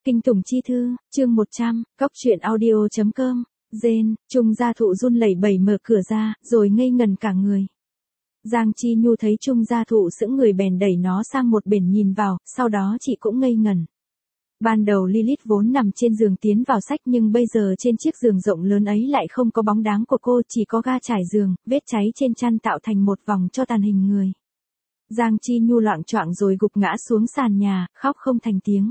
Kinh Tùng Chi Thư, chương 100, Cóc Truyện Audio.com, Gen, Trung Gia Thụ run lẩy bẩy mở cửa ra, rồi ngây ngần cả người. Giang Chi Nhu thấy Trung Gia Thụ sững người bèn đẩy nó sang một bên nhìn vào, sau đó chị cũng ngây ngần. Ban đầu Lilith vốn nằm trên giường tiến vào sách nhưng bây giờ trên chiếc giường rộng lớn ấy lại không có bóng dáng của cô, chỉ có ga trải giường, vết cháy trên chăn tạo thành một vòng cho tàn hình người. Giang Chi Nhu loạng choạng rồi gục ngã xuống sàn nhà, khóc không thành tiếng.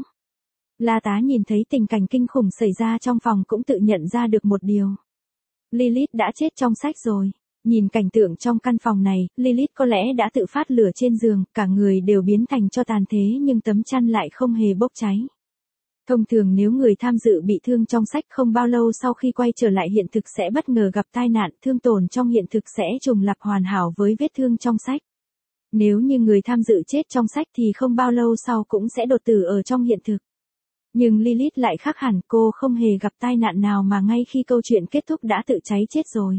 La Tá nhìn thấy tình cảnh kinh khủng xảy ra trong phòng cũng tự nhận ra được một điều. Lilith đã chết trong sách rồi. Nhìn cảnh tượng trong căn phòng này, Lilith có lẽ đã tự phát lửa trên giường, cả người đều biến thành tro tàn thế nhưng tấm chăn lại không hề bốc cháy. Thông thường nếu người tham dự bị thương trong sách không bao lâu sau khi quay trở lại hiện thực sẽ bất ngờ gặp tai nạn, thương tổn trong hiện thực sẽ trùng lặp hoàn hảo với vết thương trong sách. Nếu như người tham dự chết trong sách thì không bao lâu sau cũng sẽ đột tử ở trong hiện thực. Nhưng Lilith lại khác hẳn, cô không hề gặp tai nạn nào mà ngay khi câu chuyện kết thúc đã tự cháy chết rồi.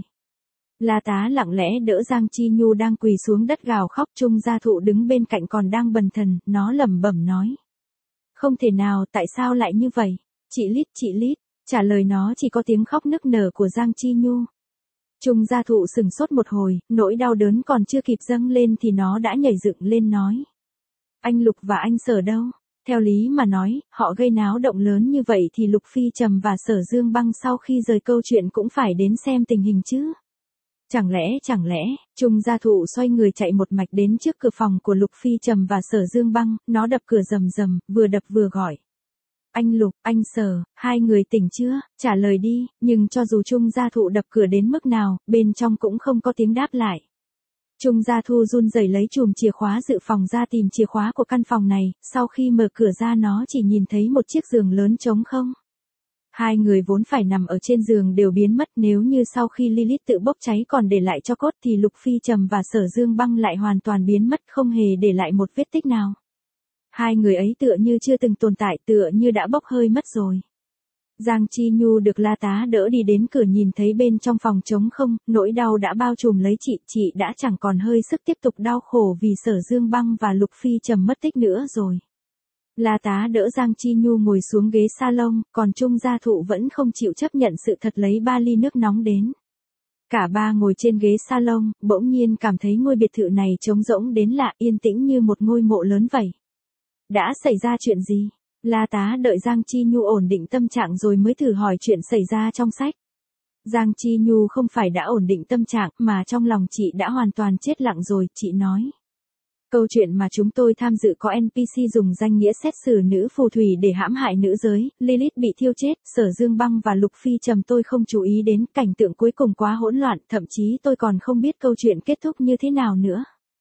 La Tá lặng lẽ đỡ Giang Chi Nhu đang quỳ xuống đất gào khóc. Trung Gia Thụ đứng bên cạnh còn đang bần thần, nó lẩm bẩm nói. Không thể nào, tại sao lại như vậy? Chị Lít, trả lời nó chỉ có tiếng khóc nức nở của Giang Chi Nhu. Trung Gia Thụ sừng sốt một hồi, nỗi đau đớn còn chưa kịp dâng lên thì nó đã nhảy dựng lên nói. Anh Lục và anh Sở đâu? Theo lý mà nói, họ gây náo động lớn như vậy thì Lục Phi Trầm và Sở Dương Băng sau khi rời câu chuyện cũng phải đến xem tình hình chứ. Chẳng lẽ, Trung Gia Thụ xoay người chạy một mạch đến trước cửa phòng của Lục Phi Trầm và Sở Dương Băng, nó đập cửa rầm rầm, vừa đập vừa gọi. Anh Lục, anh Sở, hai người tỉnh chưa, trả lời đi, nhưng cho dù Trung Gia Thụ đập cửa đến mức nào, bên trong cũng không có tiếng đáp lại. Trung Gia Thu run rẩy lấy chùm chìa khóa dự phòng ra tìm chìa khóa của căn phòng này, sau khi mở cửa ra nó chỉ nhìn thấy một chiếc giường lớn trống không. Hai người vốn phải nằm ở trên giường đều biến mất, nếu như sau khi Lilith tự bốc cháy còn để lại cho cốt thì Lục Phi Trầm và Sở Dương Băng lại hoàn toàn biến mất, không hề để lại một vết tích nào. Hai người ấy tựa như chưa từng tồn tại, tựa như đã bốc hơi mất rồi. Giang Chi Nhu được La Tá đỡ đi đến cửa nhìn thấy bên trong phòng trống không, nỗi đau đã bao trùm lấy chị đã chẳng còn hơi sức tiếp tục đau khổ vì Sở Dương Băng và Lục Phi Trầm mất tích nữa rồi. La Tá đỡ Giang Chi Nhu ngồi xuống ghế salon, còn Trung Gia Thụ vẫn không chịu chấp nhận sự thật lấy 3 ly nước nóng đến. Cả ba ngồi trên ghế salon, bỗng nhiên cảm thấy ngôi biệt thự này trống rỗng đến lạ, yên tĩnh như một ngôi mộ lớn vậy. Đã xảy ra chuyện gì? La Tá đợi Giang Chi Nhu ổn định tâm trạng rồi mới thử hỏi chuyện xảy ra trong sách. Giang Chi Nhu không phải đã ổn định tâm trạng mà trong lòng chị đã hoàn toàn chết lặng rồi, chị nói. Câu chuyện mà chúng tôi tham dự có NPC dùng danh nghĩa xét xử nữ phù thủy để hãm hại nữ giới, Lilith bị thiêu chết, Sở Dương Băng và Lục Phi Trầm tôi không chú ý đến, cảnh tượng cuối cùng quá hỗn loạn, thậm chí tôi còn không biết câu chuyện kết thúc như thế nào nữa.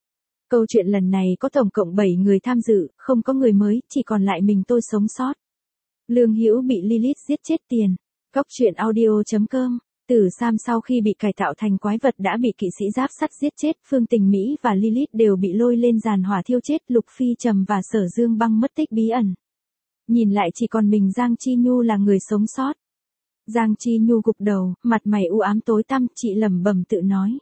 Câu chuyện lần này có tổng cộng 7 người tham dự, không có người mới, chỉ còn lại mình tôi sống sót. Lương Hữu bị Lilith giết chết tiền. Cóc Truyện Audio.com. Tử Sam sau khi bị cải tạo thành quái vật đã bị kỵ sĩ giáp sắt giết chết, Phương Tình Mỹ và Lilith đều bị lôi lên giàn hỏa thiêu chết, Lục Phi Trầm và Sở Dương Băng mất tích bí ẩn. Nhìn lại chỉ còn mình Giang Chi Nhu là người sống sót. Giang Chi Nhu gục đầu, mặt mày u ám tối tăm, chị lẩm bẩm tự nói.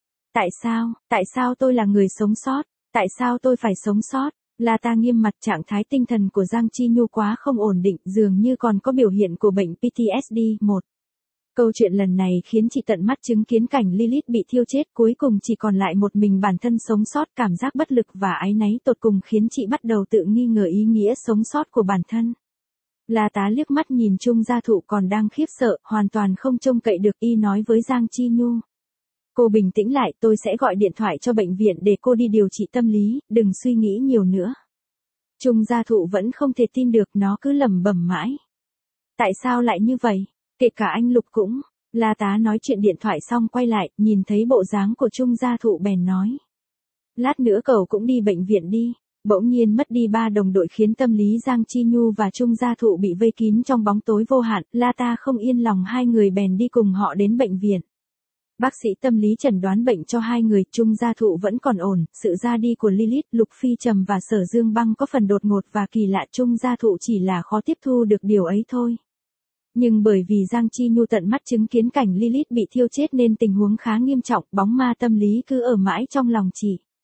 Tại sao tôi là người sống sót? Tại sao tôi phải sống sót? La Ta nghiêm mặt, trạng thái tinh thần của Giang Chi Nhu quá không ổn định, dường như còn có biểu hiện của bệnh PTSD. 1. Câu chuyện lần này khiến chị tận mắt chứng kiến cảnh Lilith bị thiêu chết, cuối cùng chỉ còn lại một mình bản thân sống sót, cảm giác bất lực và áy náy tột cùng khiến chị bắt đầu tự nghi ngờ ý nghĩa sống sót của bản thân. La Tá liếc mắt nhìn Trung Gia Thụ còn đang khiếp sợ, hoàn toàn không trông cậy được, y nói với Giang Chi Nhu. Cô bình tĩnh lại, tôi sẽ gọi điện thoại cho bệnh viện để cô đi điều trị tâm lý, đừng suy nghĩ nhiều nữa. Trung Gia Thụ vẫn không thể tin được, nó cứ lẩm bẩm mãi. Tại sao lại như vậy? Kể cả anh Lục cũng. La Tá nói chuyện điện thoại xong quay lại, nhìn thấy bộ dáng của Trung Gia Thụ bèn nói. Lát nữa cậu cũng đi bệnh viện đi. Bỗng nhiên mất đi 3 đồng đội khiến tâm lý Giang Chi Nhu và Trung Gia Thụ bị vây kín trong bóng tối vô hạn, La Ta không yên lòng hai người bèn đi cùng họ đến bệnh viện. Bác sĩ tâm lý chẩn đoán bệnh cho hai người, Trung Gia Thụ vẫn còn ổn, sự ra đi của Lilith, Lục Phi Trầm và Sở Dương Băng có phần đột ngột và kỳ lạ, Trung Gia Thụ chỉ là khó tiếp thu được điều ấy thôi. Nhưng bởi vì Giang Chi Nhu tận mắt chứng kiến cảnh Lilith bị thiêu chết nên tình huống khá nghiêm trọng, bóng ma tâm lý cứ ở mãi trong lòng chị.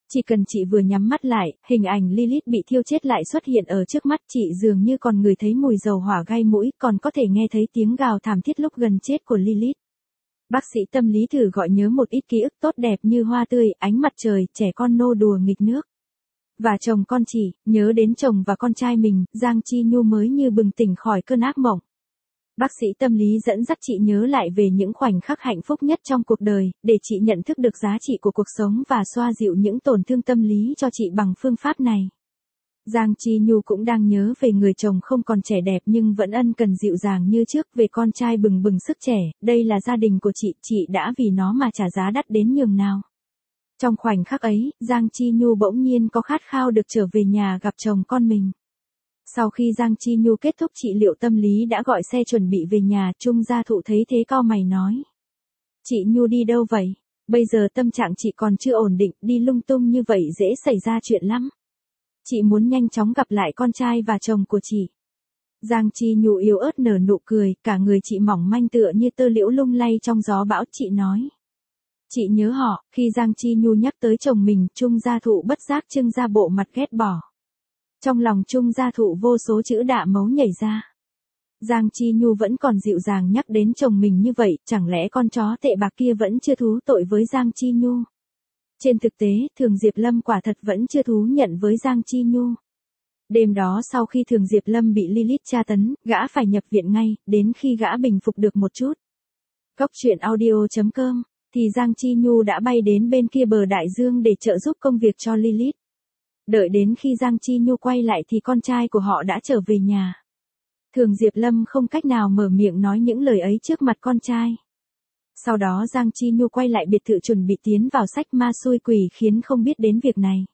Chỉ cần chị vừa nhắm mắt lại, hình ảnh Lilith bị thiêu chết lại xuất hiện ở trước mắt chị, dường như còn ngửi thấy mùi dầu hỏa gai mũi, còn có thể nghe thấy tiếng gào thảm thiết lúc gần chết của Lilith. Bác sĩ tâm lý thử gọi nhớ một ít ký ức tốt đẹp như hoa tươi, ánh mặt trời, trẻ con nô đùa nghịch nước. Và chồng con chị, nhớ đến chồng và con trai mình, Giang Chi Nhu mới như bừng tỉnh khỏi cơn ác mộng. Bác sĩ tâm lý dẫn dắt chị nhớ lại về những khoảnh khắc hạnh phúc nhất trong cuộc đời, để chị nhận thức được giá trị của cuộc sống và xoa dịu những tổn thương tâm lý cho chị bằng phương pháp này. Giang Chi Nhu cũng đang nhớ về người chồng không còn trẻ đẹp nhưng vẫn ân cần dịu dàng như trước, về con trai bừng bừng sức trẻ, đây là gia đình của chị đã vì nó mà trả giá đắt đến nhường nào. Trong khoảnh khắc ấy, Giang Chi Nhu bỗng nhiên có khát khao được trở về nhà gặp chồng con mình. Sau khi Giang Chi Nhu kết thúc trị liệu tâm lý đã gọi xe chuẩn bị về nhà, Trung Gia Thụ thấy thế cau mày nói. Chị Nhu đi đâu vậy? Bây giờ tâm trạng chị còn chưa ổn định, đi lung tung như vậy dễ xảy ra chuyện lắm. Chị muốn nhanh chóng gặp lại con trai và chồng của chị. Giang Chi Nhu yếu ớt nở nụ cười, cả người chị mỏng manh tựa như tơ liễu lung lay trong gió bão, chị nói. Chị nhớ họ, khi Giang Chi Nhu nhắc tới chồng mình, Trung Gia Thụ bất giác trưng ra bộ mặt ghét bỏ. Trong lòng Trung Gia Thụ vô số chữ đạ mấu nhảy ra. Giang Chi Nhu vẫn còn dịu dàng nhắc đến chồng mình như vậy, chẳng lẽ con chó tệ bạc kia vẫn chưa thú tội với Giang Chi Nhu? Trên thực tế, Thường Diệp Lâm quả thật vẫn chưa thú nhận với Giang Chi Nhu. Đêm đó sau khi Thường Diệp Lâm bị Lilith tra tấn, gã phải nhập viện ngay, đến khi gã bình phục được một chút. Cóc truyện audio.com, thì Giang Chi Nhu đã bay đến bên kia bờ đại dương để trợ giúp công việc cho Lilith. Đợi đến khi Giang Chi Nhu quay lại thì con trai của họ đã trở về nhà. Thường Diệp Lâm không cách nào mở miệng nói những lời ấy trước mặt con trai. Sau đó Giang Chi Nhu quay lại biệt thự chuẩn bị tiến vào sách ma xui quỷ khiến không biết đến việc này.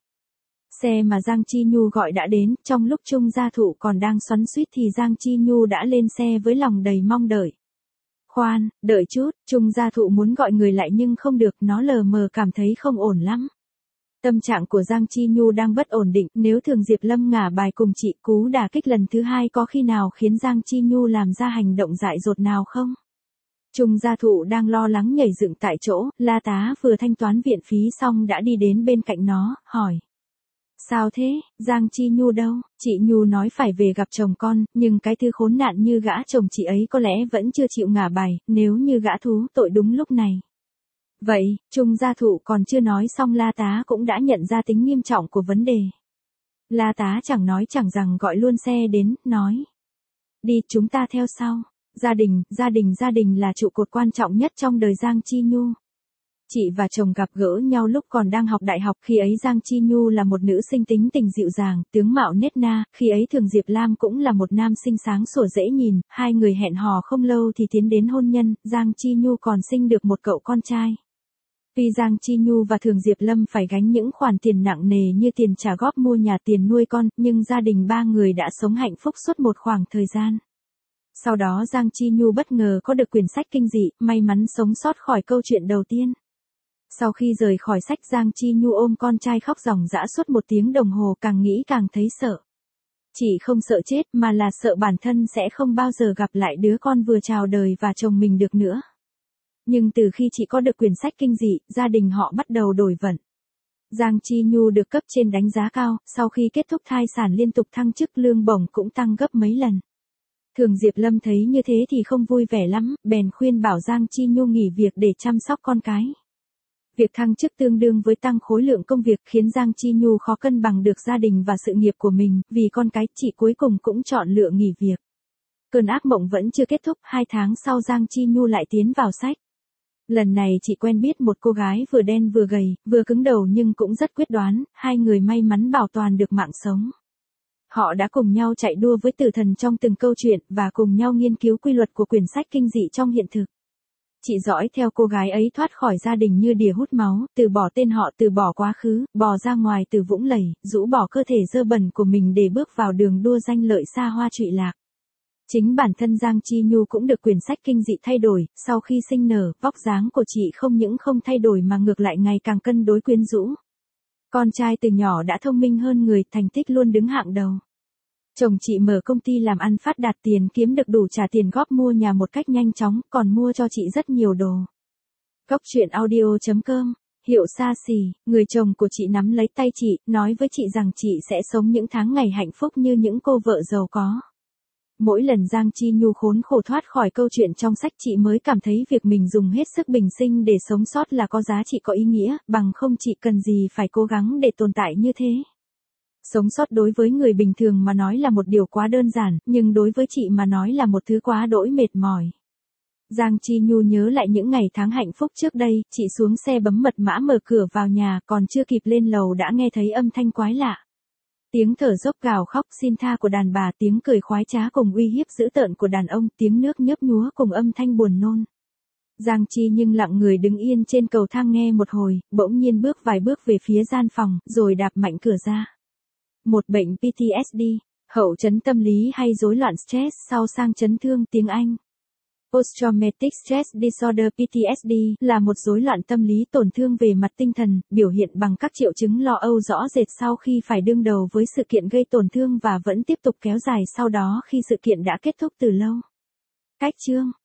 Xe mà Giang Chi Nhu gọi đã đến, trong lúc Trung Gia Thụ còn đang xoắn xuýt thì Giang Chi Nhu đã lên xe với lòng đầy mong đợi. Khoan, đợi chút, Trung Gia Thụ muốn gọi người lại nhưng không được, nó lờ mờ cảm thấy không ổn lắm. Tâm trạng của Giang Chi Nhu đang bất ổn định, nếu Thường Diệp Lâm ngả bài cùng chị, cú đả kích lần thứ hai có khi nào khiến Giang Chi Nhu làm ra hành động dại dột nào không? Trung Gia Thụ đang lo lắng nhảy dựng tại chỗ, La Tá vừa thanh toán viện phí xong đã đi đến bên cạnh nó, hỏi. Sao thế, Giang Chi Nhu đâu? Chị Nhu nói phải về gặp chồng con, nhưng cái thứ khốn nạn như gã chồng chị ấy có lẽ vẫn chưa chịu ngả bài, nếu như gã thú tội đúng lúc này. Vậy, Trung Gia Thụ còn chưa nói xong La Tá cũng đã nhận ra tính nghiêm trọng của vấn đề. La Tá chẳng nói chẳng rằng gọi luôn xe đến, nói. Đi, chúng ta theo sau. Gia đình là trụ cột quan trọng nhất trong đời Giang Chi Nhu. Chị và chồng gặp gỡ nhau lúc còn đang học đại học, khi ấy Giang Chi Nhu là một nữ sinh tính tình dịu dàng, tướng mạo nết na, khi ấy Thường Diệp Lam cũng là một nam sinh sáng sủa dễ nhìn, hai người hẹn hò không lâu thì tiến đến hôn nhân, Giang Chi Nhu còn sinh được một cậu con trai. Tuy Giang Chi Nhu và Thường Diệp Lâm phải gánh những khoản tiền nặng nề như tiền trả góp mua nhà, tiền nuôi con, nhưng gia đình ba người đã sống hạnh phúc suốt một khoảng thời gian. Sau đó Giang Chi Nhu bất ngờ có được quyển sách kinh dị, may mắn sống sót khỏi câu chuyện đầu tiên. Sau khi rời khỏi sách, Giang Chi Nhu ôm con trai khóc ròng rã suốt 1 tiếng đồng hồ, càng nghĩ càng thấy sợ. Chị không sợ chết mà là sợ bản thân sẽ không bao giờ gặp lại đứa con vừa chào đời và chồng mình được nữa. Nhưng từ khi chị có được quyển sách kinh dị, gia đình họ bắt đầu đổi vận. Giang Chi Nhu được cấp trên đánh giá cao, sau khi kết thúc thai sản liên tục thăng chức, lương bổng cũng tăng gấp mấy lần. Thường Diệp Lâm thấy như thế thì không vui vẻ lắm, bèn khuyên bảo Giang Chi Nhu nghỉ việc để chăm sóc con cái. Việc thăng chức tương đương với tăng khối lượng công việc khiến Giang Chi Nhu khó cân bằng được gia đình và sự nghiệp của mình, vì con cái chị cuối cùng cũng chọn lựa nghỉ việc. Cơn ác mộng vẫn chưa kết thúc, 2 tháng sau Giang Chi Nhu lại tiến vào sách. Lần này chị quen biết một cô gái vừa đen vừa gầy, vừa cứng đầu nhưng cũng rất quyết đoán, hai người may mắn bảo toàn được mạng sống. Họ đã cùng nhau chạy đua với tử thần trong từng câu chuyện và cùng nhau nghiên cứu quy luật của quyển sách kinh dị trong hiện thực. Chị dõi theo cô gái ấy thoát khỏi gia đình như đỉa hút máu, từ bỏ tên họ, từ bỏ quá khứ, bò ra ngoài từ vũng lầy, rũ bỏ cơ thể dơ bẩn của mình để bước vào đường đua danh lợi xa hoa trụy lạc. Chính bản thân Giang Chi Nhu cũng được quyển sách kinh dị thay đổi, sau khi sinh nở, vóc dáng của chị không những không thay đổi mà ngược lại ngày càng cân đối quyến rũ. Con trai từ nhỏ đã thông minh hơn người, thành tích luôn đứng hạng đầu. Chồng chị mở công ty làm ăn phát đạt, tiền kiếm được đủ trả tiền góp mua nhà một cách nhanh chóng, còn mua cho chị rất nhiều đồ. Cóc truyện audio.com Hiệu xa xỉ, người chồng của chị nắm lấy tay chị, nói với chị rằng chị sẽ sống những tháng ngày hạnh phúc như những cô vợ giàu có. Mỗi lần Giang Chi Nhu khốn khổ thoát khỏi câu chuyện trong sách chị mới cảm thấy việc mình dùng hết sức bình sinh để sống sót là có giá trị có ý nghĩa, bằng không chị cần gì phải cố gắng để tồn tại như thế. Sống sót đối với người bình thường mà nói là một điều quá đơn giản, nhưng đối với chị mà nói là một thứ quá đỗi mệt mỏi. Giang Chi Nhu nhớ lại những ngày tháng hạnh phúc trước đây, chị xuống xe bấm mật mã mở cửa vào nhà, còn chưa kịp lên lầu đã nghe thấy âm thanh quái lạ. Tiếng thở dốc gào khóc xin tha của đàn bà, tiếng cười khoái trá cùng uy hiếp dữ tợn của đàn ông, tiếng nước nhấp nhúa cùng âm thanh buồn nôn. Giang Chi nhưng lặng người đứng yên trên cầu thang nghe một hồi, bỗng nhiên bước vài bước về phía gian phòng, rồi đạp mạnh cửa ra. Một bệnh PTSD, hậu chấn tâm lý hay rối loạn stress sau sang chấn thương tiếng Anh. Post-traumatic stress disorder PTSD là một rối loạn tâm lý tổn thương về mặt tinh thần, biểu hiện bằng các triệu chứng lo âu rõ rệt sau khi phải đương đầu với sự kiện gây tổn thương và vẫn tiếp tục kéo dài sau đó khi sự kiện đã kết thúc từ lâu. Cách chương